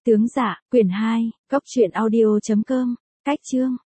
Tướng Dạ, quyển 2, góc truyện audio.com, cách chương.